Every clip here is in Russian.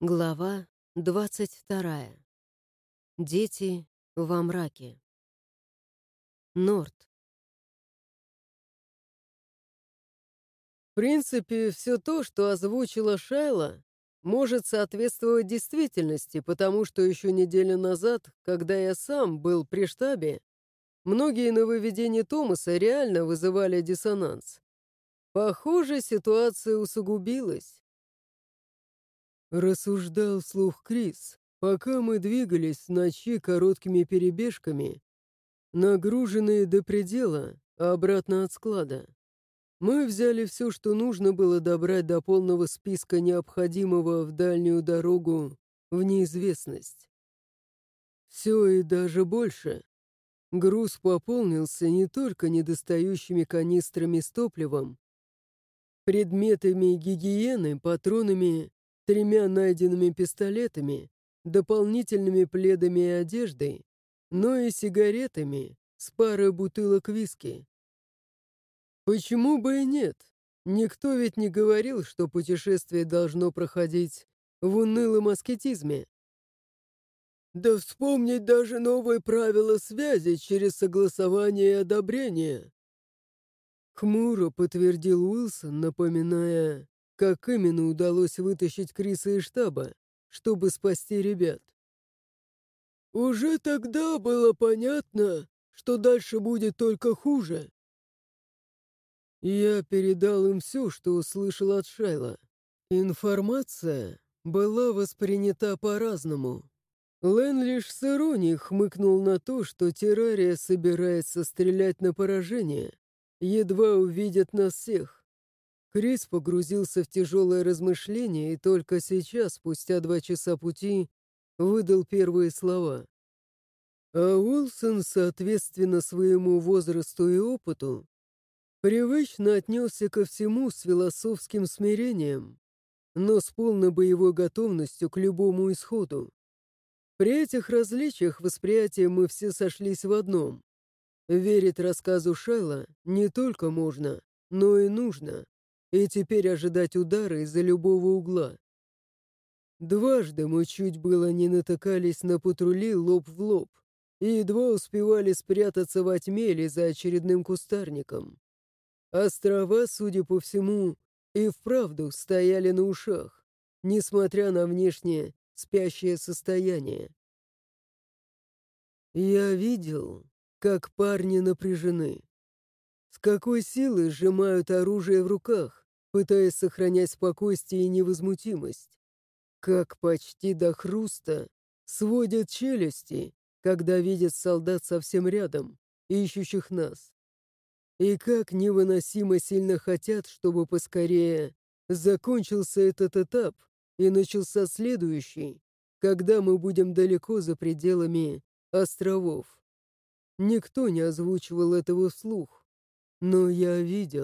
Глава 22. Дети во мраке. Норт. В принципе, все то, что озвучила Шайла, может соответствовать действительности, потому что еще неделю назад, когда я сам был при штабе, многие нововведения Томаса реально вызывали диссонанс. Похоже, ситуация усугубилась. Рассуждал вслух Крис, пока мы двигались в ночи короткими перебежками, нагруженные до предела, обратно от склада. Мы взяли все, что нужно было добрать до полного списка необходимого в дальнюю дорогу в неизвестность. Все и даже больше. Груз пополнился не только недостающими канистрами с топливом, предметами гигиены, патронами, 3 найденными пистолетами, дополнительными пледами и одеждой, но и сигаретами с парой бутылок виски. Почему бы и нет? Никто ведь не говорил, что путешествие должно проходить в унылом аскетизме. Да вспомнить даже новые правила связи через согласование и одобрение. Хмуро подтвердил Уилсон, напоминая, как именно удалось вытащить Криса из штаба, чтобы спасти ребят. Уже тогда было понятно, что дальше будет только хуже. Я передал им все, что услышал от Шайла. Информация была воспринята по-разному. Лэн лишь с иронией хмыкнул на то, что террария собирается стрелять на поражение, едва увидят нас всех. Крис погрузился в тяжелое размышление и только сейчас, спустя 2 часа пути, выдал первые слова. А Уилсон, соответственно своему возрасту и опыту, привычно отнесся ко всему с философским смирением, но с полной боевой готовностью к любому исходу. При этих различиях восприятия мы все сошлись в одном. Верить рассказу Шайла не только можно, но и нужно, и теперь ожидать удара из-за любого угла. Дважды мы чуть было не натыкались на патрули лоб в лоб и едва успевали спрятаться во тьме или за очередным кустарником. Острова, судя по всему, и вправду стояли на ушах, несмотря на внешнее спящее состояние. Я видел, как парни напряжены, с какой силой сжимают оружие в руках, пытаясь сохранять спокойствие и невозмутимость, как почти до хруста сводят челюсти, когда видят солдат совсем рядом, ищущих нас. И как невыносимо сильно хотят, чтобы поскорее закончился этот этап и начался следующий, когда мы будем далеко за пределами островов. Никто не озвучивал этого вслух, но я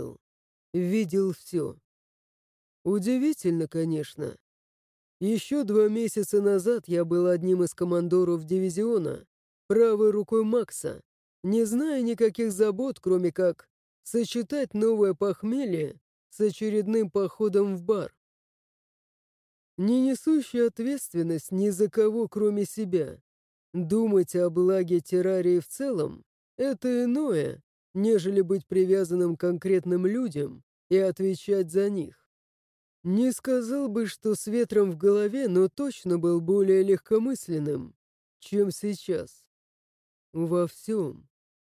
видел все. Удивительно, конечно. Еще 2 месяца назад я был одним из командоров дивизиона, правой рукой Макса, не зная никаких забот, кроме как сочетать новое похмелье с очередным походом в бар. Не несущий ответственность ни за кого, кроме себя. Думать о благе террарии в целом — это иное, нежели быть привязанным к конкретным людям и отвечать за них. Не сказал бы, что с ветром в голове, но точно был более легкомысленным, чем сейчас. Во всем.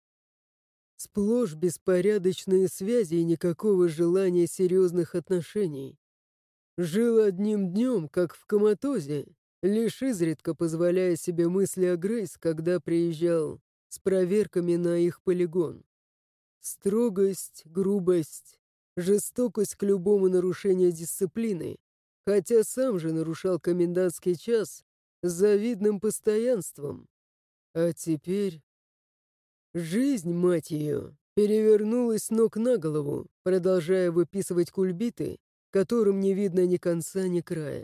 Сплошь беспорядочные связи и никакого желания серьезных отношений. Жил одним днем, как в коматозе, лишь изредка позволяя себе мысли о Грейс, когда приезжал с проверками на их полигон. Строгость, грубость, жестокость к любому нарушению дисциплины, хотя сам же нарушал комендантский час с завидным постоянством. А теперь жизнь, мать ее, перевернулась с ног на голову, продолжая выписывать кульбиты, которым не видно ни конца, ни края.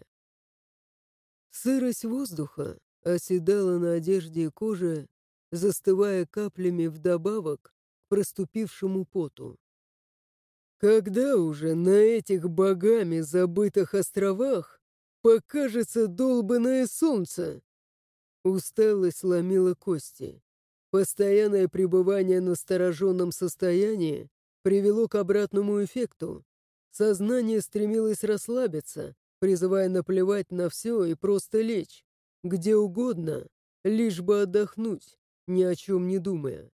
Сырость воздуха оседала на одежде и коже, застывая каплями вдобавок к проступившему поту. Когда уже на этих богами забытых островах покажется долбанное солнце. Усталость ломила кости. Постоянное пребывание в настороженном состоянии привело к обратному эффекту. Сознание стремилось расслабиться, призывая наплевать на все и просто лечь, где угодно, лишь бы отдохнуть, ни о чем не думая.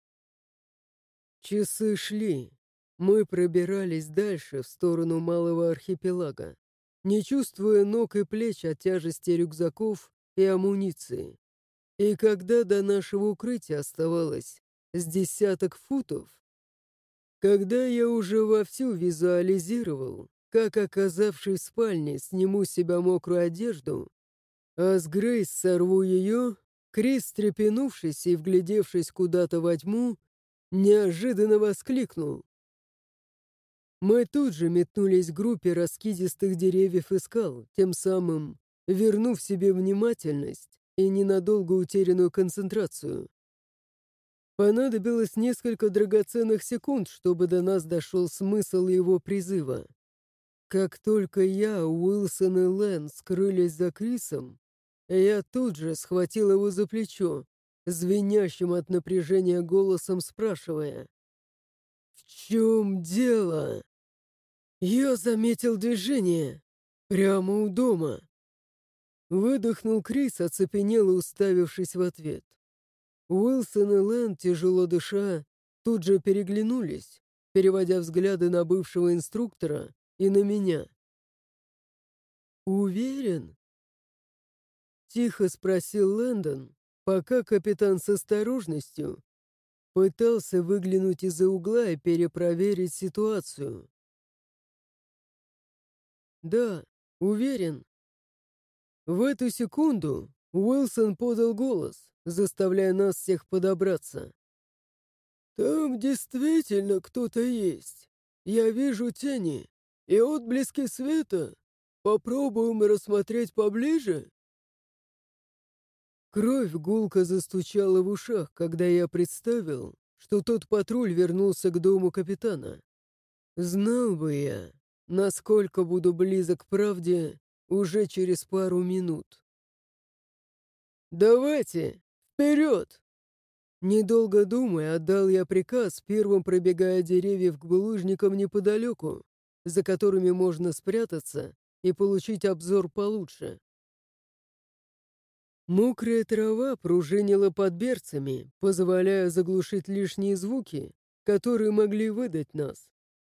Часы шли. Мы пробирались дальше, в сторону малого архипелага, не чувствуя ног и плеч от тяжести рюкзаков и амуниции. И когда до нашего укрытия оставалось с десяток футов, когда я уже вовсю визуализировал, как, оказавшись в спальне, сниму с себя мокрую одежду, а с Грейс сорву ее, Крис, стрепенувшись и вглядевшись куда-то во тьму, неожиданно воскликнул. Мы тут же метнулись к группе раскидистых деревьев и скал, тем самым вернув себе внимательность и ненадолго утерянную концентрацию. Понадобилось несколько драгоценных секунд, чтобы до нас дошел смысл его призыва. Как только я, Уилсон и Лэн скрылись за Крисом, я тут же схватил его за плечо, звенящим от напряжения голосом спрашивая: «В чем дело?» «Я заметил движение. Прямо у дома». Выдохнул Крис, оцепенело уставившись в ответ. Уилсон и Лэн, тяжело дыша, тут же переглянулись, переводя взгляды на бывшего инструктора и на меня. «Уверен?» — тихо спросил Лэндон, пока капитан с осторожностью пытался выглянуть из-за угла и перепроверить ситуацию. «Да, уверен». В эту секунду Уилсон подал голос, заставляя нас всех подобраться. «Там действительно кто-то есть. Я вижу тени и отблески света. Попробуем рассмотреть поближе?» Кровь гулко застучала в ушах, когда я представил, что тот патруль вернулся к дому капитана. Знал бы я, насколько буду близок к правде уже через пару минут. «Давайте, вперед!» Недолго думая, отдал я приказ, первым пробегая деревьев к булыжникам неподалеку, за которыми можно спрятаться и получить обзор получше. Мокрая трава пружинила под берцами, позволяя заглушить лишние звуки, которые могли выдать нас.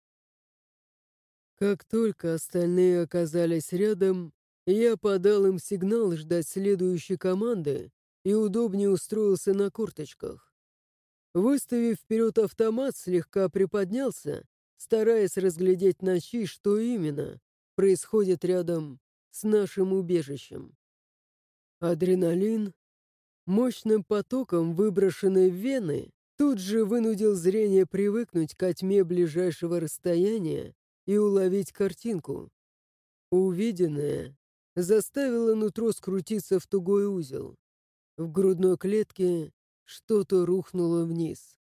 Как только остальные оказались рядом, я подал им сигнал ждать следующей команды и удобнее устроился на корточках. Выставив вперед автомат, слегка приподнялся, стараясь разглядеть в ночи, что именно происходит рядом с нашим убежищем. Адреналин, мощным потоком выброшенный в вены, тут же вынудил зрение привыкнуть к тьме ближайшего расстояния и уловить картинку. Увиденное заставило нутро скрутиться в тугой узел. В грудной клетке что-то рухнуло вниз.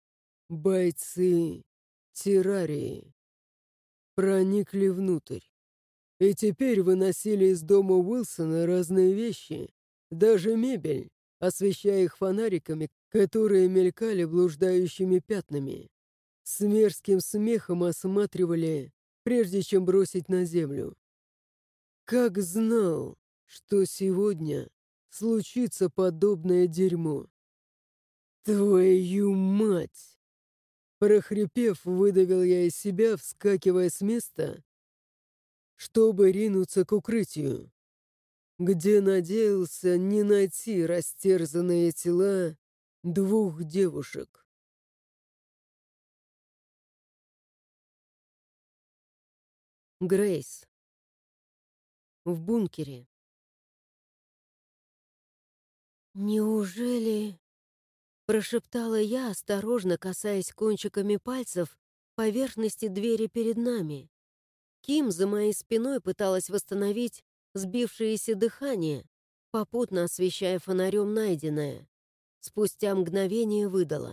Бойцы террарии проникли внутрь и теперь выносили из дома Уилсона разные вещи, даже мебель, освещая их фонариками, которые мелькали блуждающими пятнами. С мерзким смехом осматривали, прежде чем бросить на землю. Как знал, что сегодня случится подобное дерьмо. «Твою мать!» Прохрипев, выдавил я из себя, вскакивая с места, чтобы ринуться к укрытию, где надеялся не найти растерзанные тела двух девушек. Грейс. В бункере. «Неужели...» — прошептала я, осторожно касаясь кончиками пальцев поверхности двери перед нами. Ким за моей спиной пыталась восстановить сбившееся дыхание, попутно освещая фонарем найденное. Спустя мгновение выдала: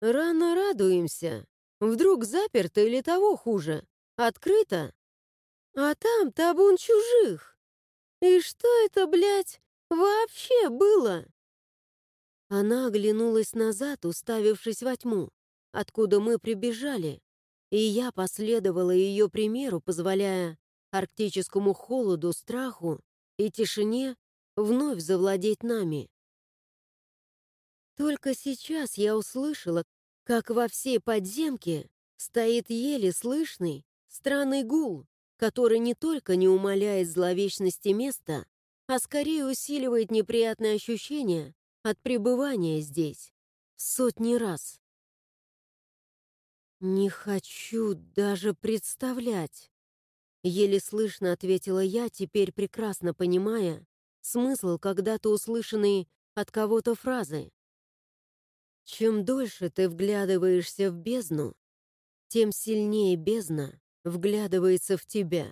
«Рано радуемся. Вдруг заперто или того хуже? Открыто?» А там табун чужих. И что это, блядь, вообще было? Она оглянулась назад, уставившись во тьму, откуда мы прибежали, и я последовала ее примеру, позволяя арктическому холоду, страху и тишине вновь завладеть нами. Только сейчас я услышала, как во всей подземке стоит еле слышный странный гул, который не только не умаляет зловечности места, а скорее усиливает неприятные ощущения от пребывания здесь в сотни раз. «Не хочу даже представлять», — еле слышно ответила я, теперь прекрасно понимая смысл когда-то услышанной от кого-то фразы. «Чем дольше ты вглядываешься в бездну, тем сильнее бездна вглядывается в тебя».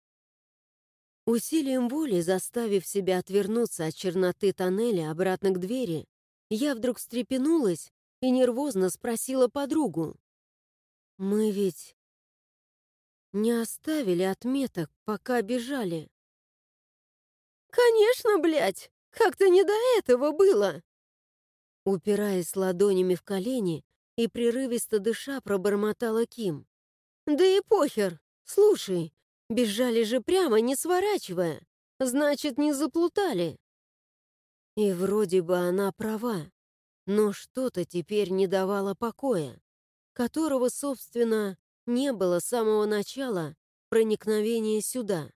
Усилием воли, заставив себя отвернуться от черноты тоннеля обратно к двери, я вдруг встрепенулась и нервозно спросила подругу. «Мы ведь не оставили отметок, пока бежали?» «Конечно, блядь! Как-то не до этого было!» Упираясь ладонями в колени и прерывисто дыша, пробормотала Ким. «Да и похер! Слушай, бежали же прямо, не сворачивая. Значит, не заплутали». И вроде бы она права, но что-то теперь не давало покоя, которого, собственно, не было с самого начала проникновения сюда.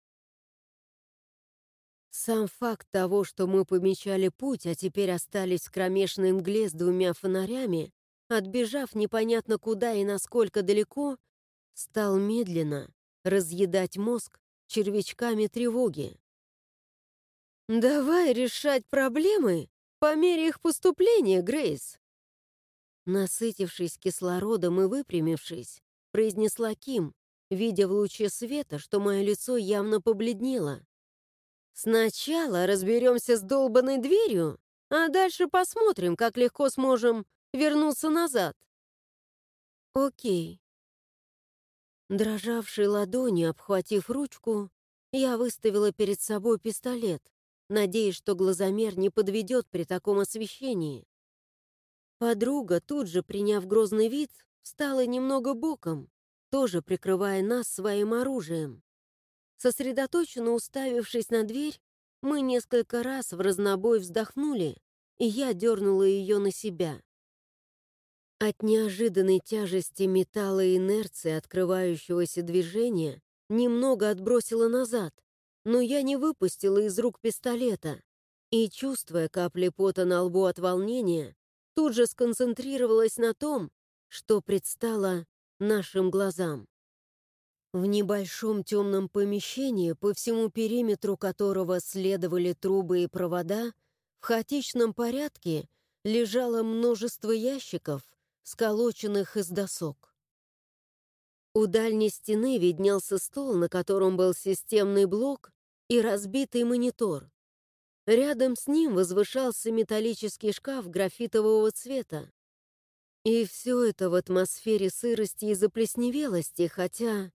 Сам факт того, что мы помечали путь, а теперь остались в кромешной мгле с двумя фонарями, отбежав непонятно куда и насколько далеко, стал медленно разъедать мозг червячками тревоги. «Давай решать проблемы по мере их поступления, Грейс!» Насытившись кислородом и выпрямившись, произнесла Ким, видя в луче света, что мое лицо явно побледнело. «Сначала разберемся с долбанной дверью, а дальше посмотрим, как легко сможем вернуться назад». «Окей». Дрожавшей ладонью, обхватив ручку, я выставила перед собой пистолет, надеясь, что глазомер не подведет при таком освещении. Подруга, тут же приняв грозный вид, встала немного боком, тоже прикрывая нас своим оружием. Сосредоточенно уставившись на дверь, мы несколько раз в разнобой вздохнули, и я дернула ее на себя. От неожиданной тяжести металла и инерции открывающегося движения немного отбросила назад, но я не выпустила из рук пистолета и, чувствуя капли пота на лбу от волнения, тут же сконцентрировалась на том, что предстало нашим глазам. В небольшом темном помещении, по всему периметру которого следовали трубы и провода, в хаотичном порядке лежало множество ящиков, сколоченных из досок. У дальней стены виднелся стол, на котором был системный блок и разбитый монитор. Рядом с ним возвышался металлический шкаф графитового цвета. И все это в атмосфере сырости и заплесневелости, хотя...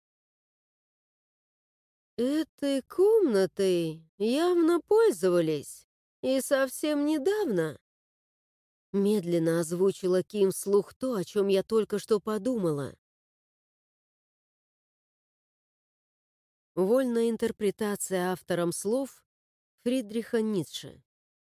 Этой комнатой явно пользовались, и совсем недавно. Медленно озвучила Ким вслух то, о чем я только что подумала. Вольная интерпретация автором слов Фридриха Ницше.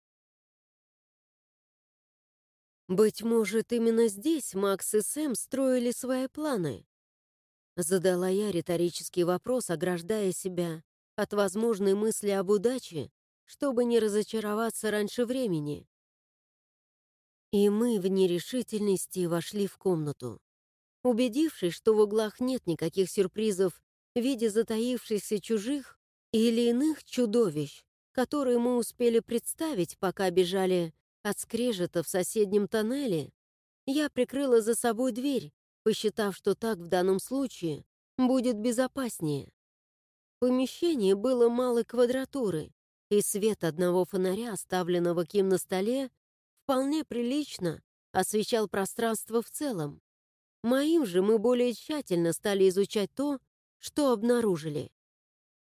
Быть может, именно здесь Макс и Сэм строили свои планы. Задала я риторический вопрос, ограждая себя от возможной мысли об удаче, чтобы не разочароваться раньше времени. И мы в нерешительности вошли в комнату. Убедившись, что в углах нет никаких сюрпризов в виде затаившихся чужих или иных чудовищ, которые мы успели представить, пока бежали от скрежета в соседнем тоннеле, я прикрыла за собой дверь, посчитав, что так в данном случае будет безопаснее. Помещение было малой квадратуры, и свет одного фонаря, оставленного Ким на столе, вполне прилично освещал пространство в целом. Моим же мы более тщательно стали изучать то, что обнаружили.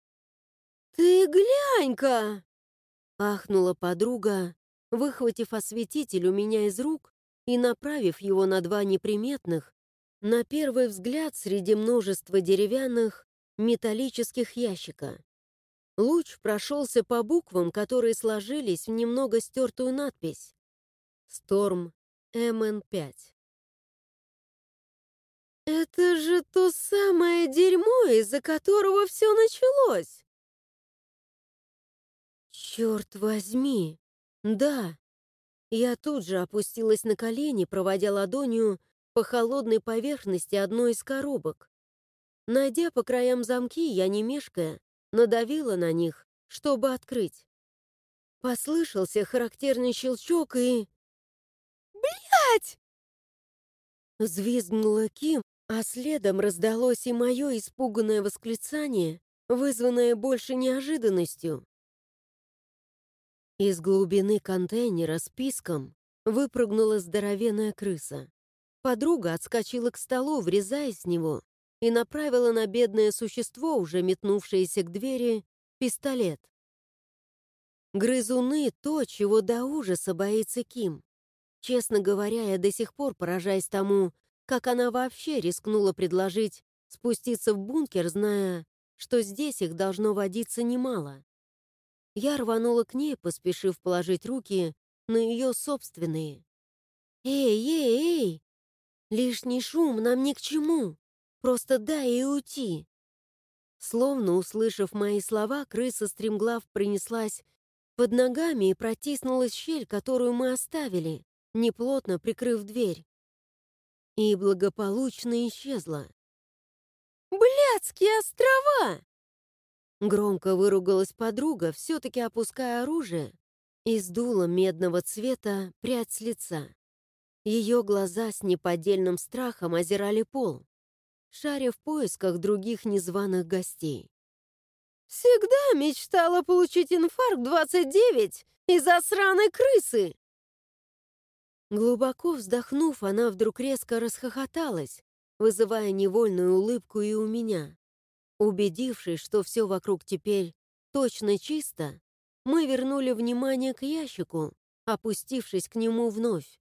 «Ты глянь-ка!» — ахнула подруга, выхватив осветитель у меня из рук и направив его на два неприметных, на первый взгляд среди множества деревянных, металлических ящика. Луч прошелся по буквам, которые сложились в немного стертую надпись «Сторм МН5». «Это же то самое дерьмо, из-за которого все началось!» «Черт возьми! Да!» Я тут же опустилась на колени, проводя ладонью по холодной поверхности одной из коробок. Найдя по краям замки, я, не мешкая, надавила на них, чтобы открыть. Послышался характерный щелчок и... «Блядь!» Взвизгнула Ким, а следом раздалось и мое испуганное восклицание, вызванное больше неожиданностью. Из глубины контейнера с писком выпрыгнула здоровенная крыса. Подруга отскочила к столу, врезаясь в него, и направила на бедное существо, уже метнувшееся к двери, пистолет. Грызуны — то, чего до ужаса боится Ким. Честно говоря, я до сих пор поражаюсь тому, как она вообще рискнула предложить спуститься в бункер, зная, что здесь их должно водиться немало. Я рванула к ней, поспешив положить руки на ее собственные. «Эй, эй, эй! Лишний шум нам ни к чему! Просто дай и уйти!» Словно услышав мои слова, крыса стремглав пронеслась под ногами и протиснулась в щель, которую мы оставили, неплотно прикрыв дверь. И благополучно исчезла. «Блядские острова!» Громко выругалась подруга, все-таки опуская оружие, и сдула медного цвета прядь с лица. Ее глаза с неподдельным страхом озирали пол, шаря в поисках других незваных гостей. «Всегда мечтала получить инфаркт 29 из-за сраной крысы!» Глубоко вздохнув, она вдруг резко расхохоталась, вызывая невольную улыбку и у меня. Убедившись, что все вокруг теперь точно чисто, мы вернули внимание к ящику, опустившись к нему вновь.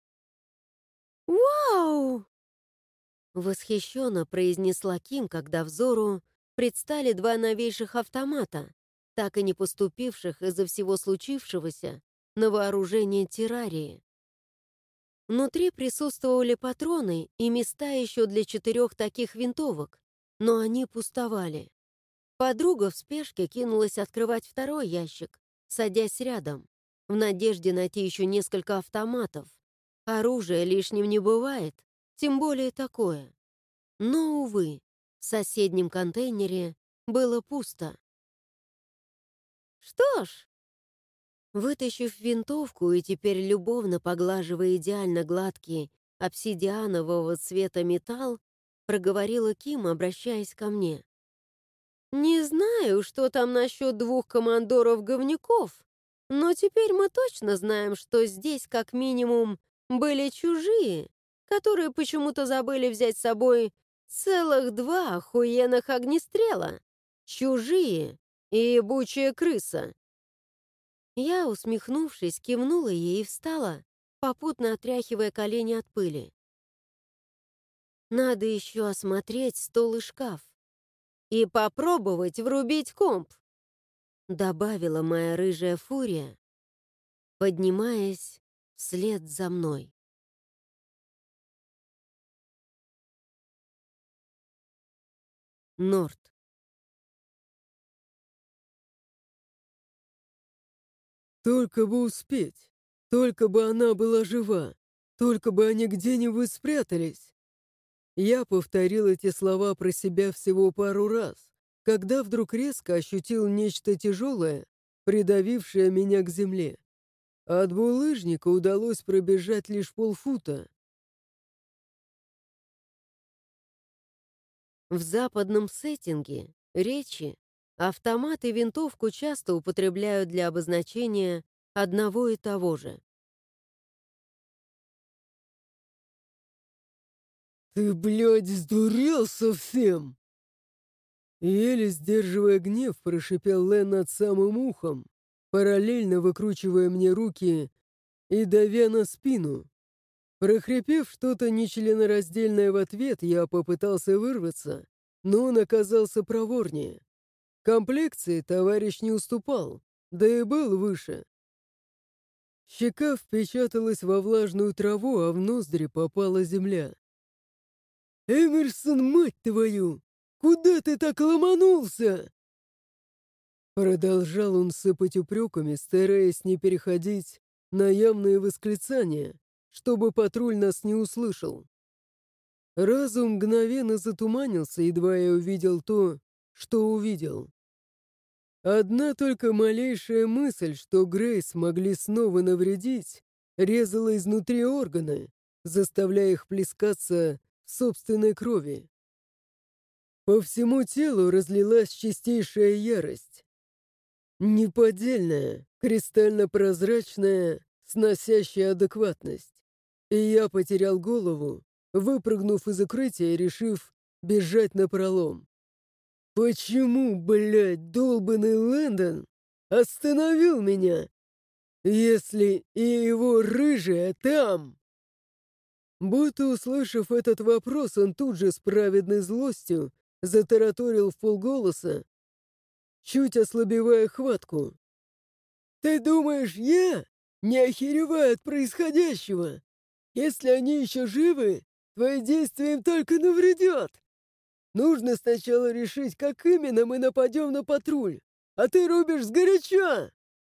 «Вау!» — восхищенно произнесла Ким, когда взору предстали два новейших автомата, так и не поступивших из-за всего случившегося на вооружение террарии. Внутри присутствовали патроны и места еще для 4 таких винтовок, но они пустовали. Подруга в спешке кинулась открывать второй ящик, садясь рядом, в надежде найти еще несколько автоматов. Оружия лишним не бывает, тем более такое. Но, увы, в соседнем контейнере было пусто. Что ж, вытащив винтовку и теперь любовно поглаживая идеально гладкий обсидианового цвета металл, проговорила Ким, обращаясь ко мне. «Не знаю, что там насчет 2 командоров-говнюков, но теперь мы точно знаем, что здесь как минимум были чужие, которые почему-то забыли взять с собой целых 2 охуенных огнестрела. Чужие и ебучая крыса». Я, усмехнувшись, кивнула ей и встала, попутно отряхивая колени от пыли. Надо еще осмотреть стол и шкаф. И попробовать врубить комп, добавила моя рыжая фурия, поднимаясь вслед за мной. Норт. Только бы успеть. Только бы она была жива. Только бы они где-нибудь спрятались. Я повторил эти слова про себя всего пару раз, когда вдруг резко ощутил нечто тяжелое, придавившее меня к земле. От булыжника удалось пробежать лишь полфута. В западном сеттинге речи автомат и винтовку часто употребляют для обозначения одного и того же. — «Ты, блядь, сдурел совсем?» Еле сдерживая гнев, прошипел Лэн над самым ухом, параллельно выкручивая мне руки и давя на спину. Прохрипев что-то нечленораздельное в ответ, я попытался вырваться, но он оказался проворнее. Комплекции товарищ не уступал, да и был выше. Щека впечаталась во влажную траву, а в ноздри попала земля. «Эмерсон, мать твою! Куда ты так ломанулся?» Продолжал он сыпать упреками, стараясь не переходить на явные восклицания, чтобы патруль нас не услышал. Разум мгновенно затуманился, едва я увидел то, что увидел. Одна только малейшая мысль, что Грейс могли снова навредить, резала изнутри органы, заставляя их плескаться в собственной крови. По всему телу разлилась чистейшая ярость. Неподдельная, кристально-прозрачная, сносящая адекватность. И я потерял голову, выпрыгнув из укрытия, решив бежать напролом. Почему, блядь, долбанный Лэндон остановил меня, если и его рыжая там? Будто услышав этот вопрос, он тут же с праведной злостью затараторил вполголоса, чуть ослабевая хватку. «Ты думаешь, я не охереваю от происходящего? Если они еще живы, твои действия им только навредят. Нужно сначала решить, как именно мы нападем на патруль, а ты рубишь сгоряча!»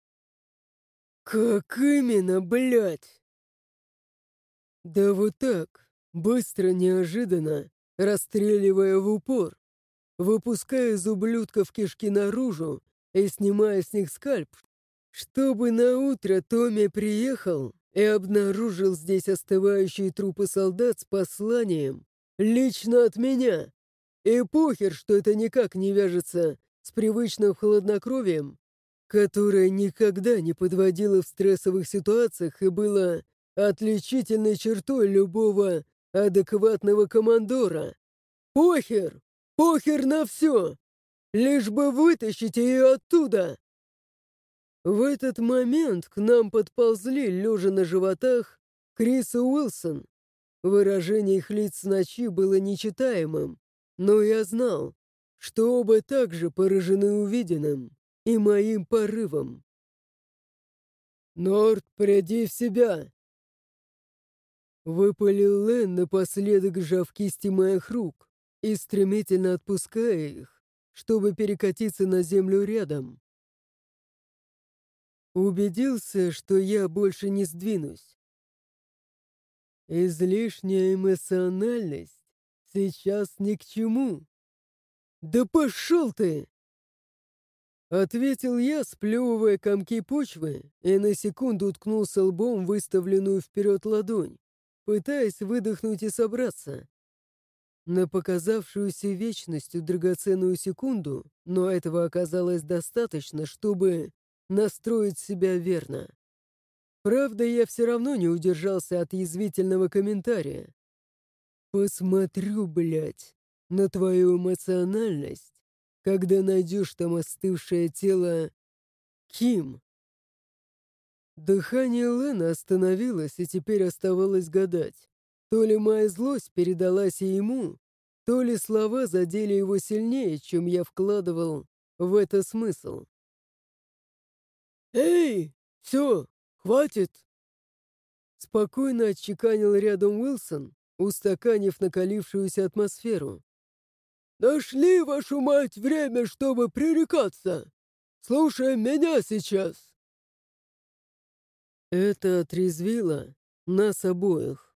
«Как именно, блядь?» «Да вот так, быстро, неожиданно, расстреливая в упор, выпуская из ублюдков кишки наружу и снимая с них скальп, чтобы наутро Томми приехал и обнаружил здесь остывающие трупы солдат с посланием лично от меня. И похер, что это никак не вяжется с привычным хладнокровием, которое никогда не подводило в стрессовых ситуациях и было отличительной чертой любого адекватного командора. Похер! Похер на все! Лишь бы вытащить ее оттуда! В этот момент к нам подползли, лежа на животах, Крис и Уилсон. Выражение их лиц с ночи было нечитаемым, но я знал, что оба также поражены увиденным и моим порывом. «Норд, приди в себя!» Выпалил Лэн, напоследок сжав кисти моих рук и стремительно отпуская их, чтобы перекатиться на землю рядом. Убедился, что я больше не сдвинусь. Излишняя эмоциональность сейчас ни к чему. «Да пошел ты!» Ответил я, сплевывая комки почвы, и на секунду уткнулся лбом в выставленную вперед ладонь, пытаясь выдохнуть и собраться. На показавшуюся вечностью драгоценную секунду, но этого оказалось достаточно, чтобы настроить себя верно. Правда, я все равно не удержался от язвительного комментария. «Посмотрю, блядь, на твою эмоциональность, когда найдешь там остывшее тело Ким». Дыхание Лэна остановилось, и теперь оставалось гадать. То ли моя злость передалась и ему, то ли слова задели его сильнее, чем я вкладывал в это смысл. «Эй, все, хватит!» Спокойно отчеканил рядом Уилсон, устаканив накалившуюся атмосферу. «Нашли, вашу мать, время, чтобы пререкаться! Слушай меня сейчас!» Это отрезвило нас обоих.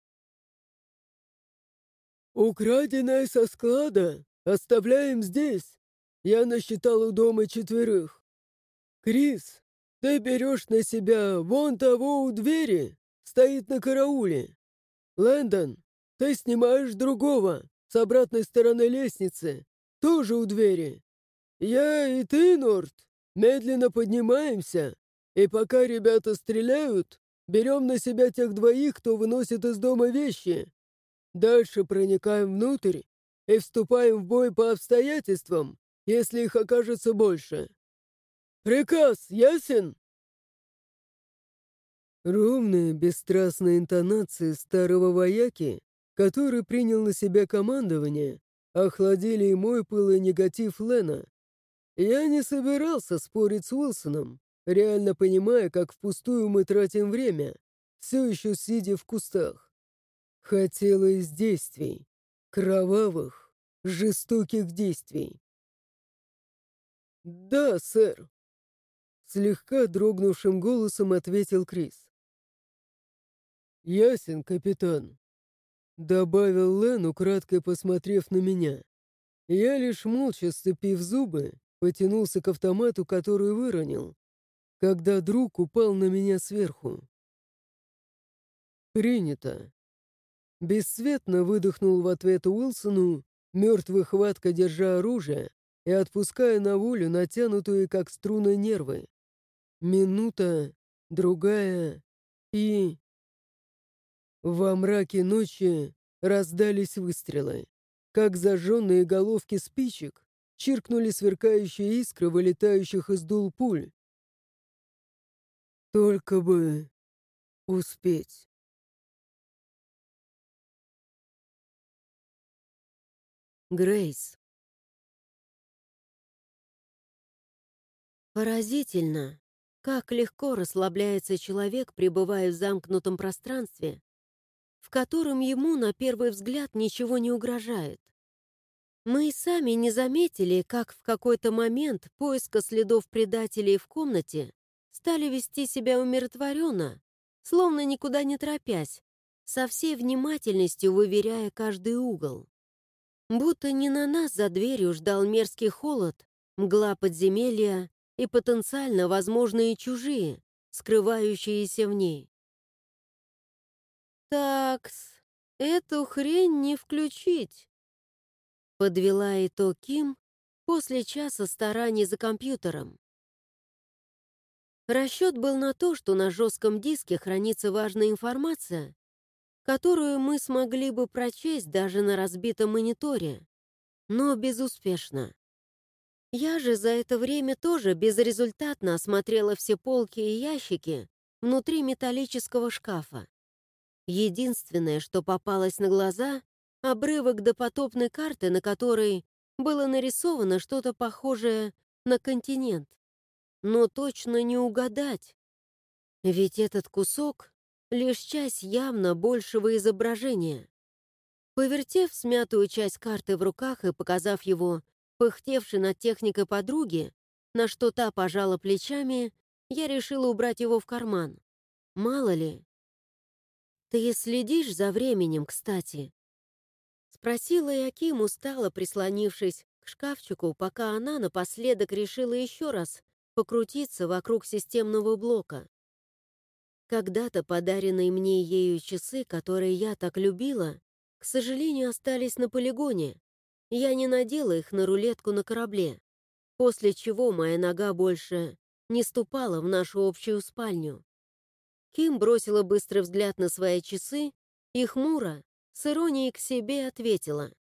«Украденное со склада оставляем здесь. Я насчитал у дома 4. Крис, ты берешь на себя вон того у двери, стоит на карауле. Лэндон, ты снимаешь другого с обратной стороны лестницы, тоже у двери. Я и ты, Норт, медленно поднимаемся, и пока ребята стреляют, берем на себя тех 2, кто выносит из дома вещи. Дальше проникаем внутрь и вступаем в бой по обстоятельствам, если их окажется больше. Приказ ясен?» Ровные, бесстрастные интонации старого вояки, который принял на себя командование, охладили и мой пыл и негатив Лена. Я не собирался спорить с Уилсоном, реально понимая, как впустую мы тратим время, все еще сидя в кустах. Хотелось действий, кровавых, жестоких действий. «Да, сэр», — слегка дрогнувшим голосом ответил Крис. «Ясен, капитан», — добавил Лен, украдкой посмотрев на меня. Я лишь молча, сцепив зубы, потянулся к автомату, который выронил, когда друг упал на меня сверху. «Принято». Бесцветно выдохнул в ответ Уилсону, мертвой хватко держа оружие и отпуская на волю натянутые, как струны, нервы. Минута, другая, и... Во мраке ночи раздались выстрелы. Как зажженные головки спичек чиркнули сверкающие искры, вылетающих из дул пуль. Только бы успеть. Грейс. Поразительно, как легко расслабляется человек, пребывая в замкнутом пространстве, в котором ему на первый взгляд ничего не угрожает. Мы и сами не заметили, как в какой-то момент поиска следов предателей в комнате стали вести себя умиротворенно, словно никуда не торопясь, со всей внимательностью выверяя каждый угол. Будто не на нас за дверью ждал мерзкий холод, мгла подземелья и потенциально возможные чужие, скрывающиеся в ней. «Такс, эту хрень не включить», — подвела итог Ким после часа стараний за компьютером. Расчет был на то, что на жестком диске хранится важная информация, которую мы смогли бы прочесть даже на разбитом мониторе, но безуспешно. Я же за это время тоже безрезультатно осмотрела все полки и ящики внутри металлического шкафа. Единственное, что попалось на глаза — обрывок допотопной карты, на которой было нарисовано что-то похожее на континент. Но точно не угадать, ведь этот кусок — лишь часть явно большего изображения. Повертев смятую часть карты в руках и показав его пыхтевшей над техникой подруги, на что та пожала плечами, я решила убрать его в карман. Мало ли. «Ты следишь за временем, кстати?» Спросила я Ким, устало прислонившись к шкафчику, пока она напоследок решила еще раз покрутиться вокруг системного блока. Когда-то подаренные мне ею часы, которые я так любила, к сожалению, остались на полигоне. Я не надела их на рулетку на корабле, после чего моя нога больше не ступала в нашу общую спальню. Ким бросила быстрый взгляд на свои часы и хмуро, с иронией к себе ответила.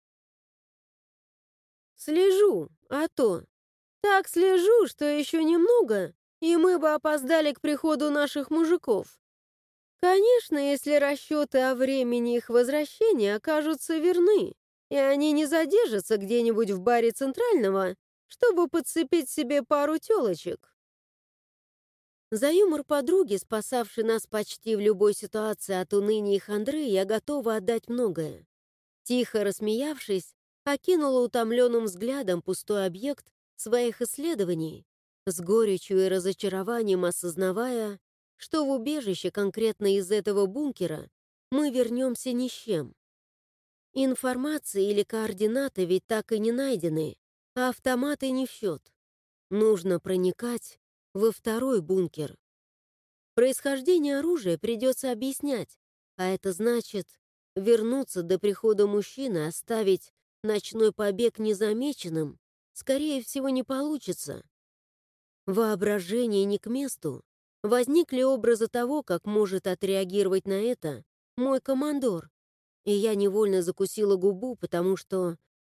«Слежу, а то. Так слежу, что еще немного, и мы бы опоздали к приходу наших мужиков. Конечно, если расчеты о времени их возвращения окажутся верны, и они не задержатся где-нибудь в баре Центрального, чтобы подцепить себе пару телочек». За юмор подруги, спасавшей нас почти в любой ситуации от уныния и хандры, я готова отдать многое. Тихо рассмеявшись, окинула утомленным взглядом пустой объект своих исследований, с горечью и разочарованием осознавая, что в убежище конкретно из этого бункера мы вернемся ни с чем. Информация или координаты ведь так и не найдены, а автоматы не в счет. Нужно проникать во второй бункер. Происхождение оружия придется объяснять, а это значит вернуться до прихода мужчины, оставить ночной побег незамеченным, скорее всего, не получится. Воображение не к месту. Возникли образы того, как может отреагировать на это мой командор, и я невольно закусила губу, потому что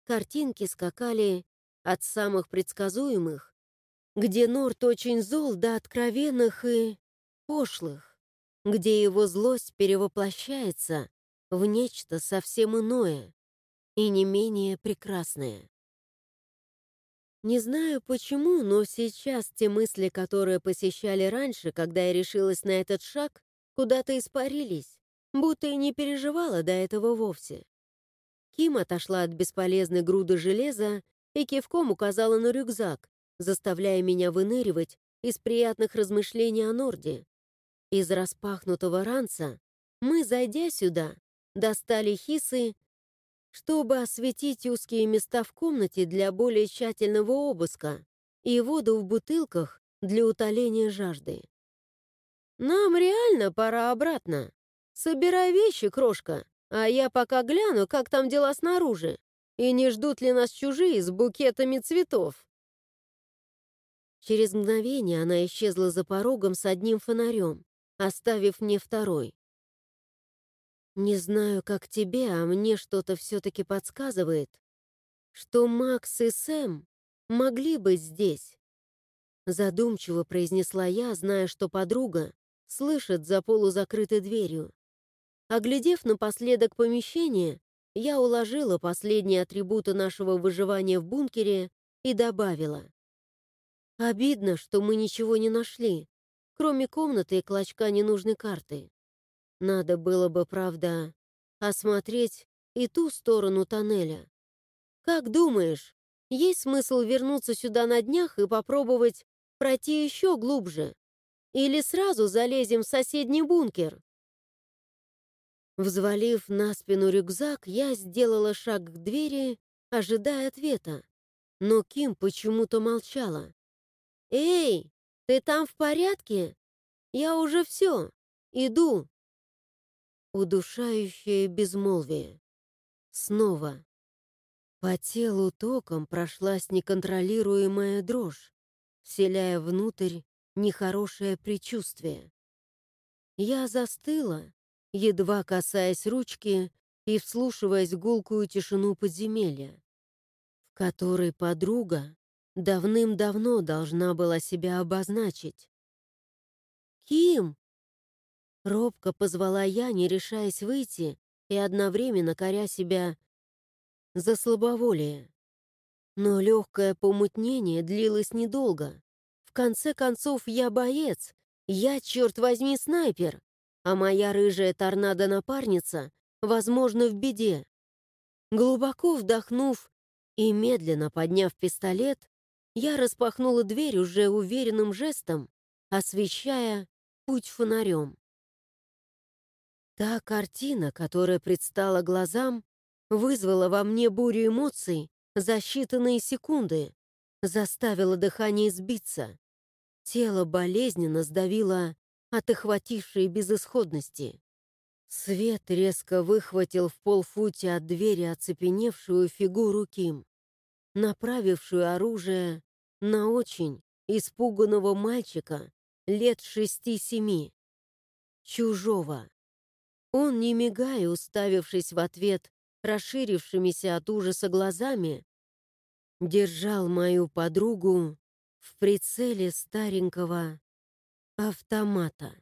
Картинки скакали от самых предсказуемых, где Норт очень зол до откровенных и пошлых, где его злость перевоплощается в нечто совсем иное и не менее прекрасное. Не знаю почему, но сейчас те мысли, которые посещали раньше, когда я решилась на этот шаг, куда-то испарились, будто и не переживала до этого вовсе. Ким отошла от бесполезной груды железа и кивком указала на рюкзак, заставляя меня выныривать из приятных размышлений о Норде. Из распахнутого ранца мы, зайдя сюда, достали хисы, чтобы осветить узкие места в комнате для более тщательного обыска и воду в бутылках для утоления жажды. «Нам реально пора обратно. Собирай вещи, крошка, а я пока гляну, как там дела снаружи, и не ждут ли нас чужие с букетами цветов». Через мгновение она исчезла за порогом с одним фонарем, оставив мне второй. Не знаю, как тебе, а мне что-то все-таки подсказывает, что Макс и Сэм могли быть здесь. Задумчиво произнесла я, зная, что подруга слышит за полузакрытой дверью. Оглядев напоследок помещение, я уложила последние атрибуты нашего выживания в бункере и добавила. Обидно, что мы ничего не нашли, кроме комнаты и клочка ненужной карты. Надо было бы, правда, осмотреть и ту сторону тоннеля. Как думаешь, есть смысл вернуться сюда на днях и попробовать пройти еще глубже? Или сразу залезем в соседний бункер? Взвалив на спину рюкзак, я сделала шаг к двери, ожидая ответа. Но Ким почему-то молчала. «Эй, ты там в порядке? Я уже все. Иду». Удушающее безмолвие. Снова. По телу током прошлась неконтролируемая дрожь, вселяя внутрь нехорошее предчувствие. Я застыла, едва касаясь ручки и вслушиваясь в гулкую тишину подземелья, в которой подруга давным-давно должна была себя обозначить. «Ким!» — робко позвала я, не решаясь выйти и одновременно коря себя за слабоволие. Но легкое помутнение длилось недолго. В конце концов, я боец, я, черт возьми, снайпер, а моя рыжая торнадо-напарница, возможно, в беде. Глубоко вдохнув и медленно подняв пистолет, я распахнула дверь уже уверенным жестом, освещая путь фонарем. Та картина, которая предстала глазам, вызвала во мне бурю эмоций за считанные секунды, заставила дыхание сбиться. Тело болезненно сдавило от охватившей безысходности. Свет резко выхватил в полфуте от двери оцепеневшую фигуру Ким, направившую оружие на очень испуганного мальчика лет 6-7, чужого. Он, не мигая, уставившись в ответ расширившимися от ужаса глазами, держал мою подругу в прицеле старенького автомата.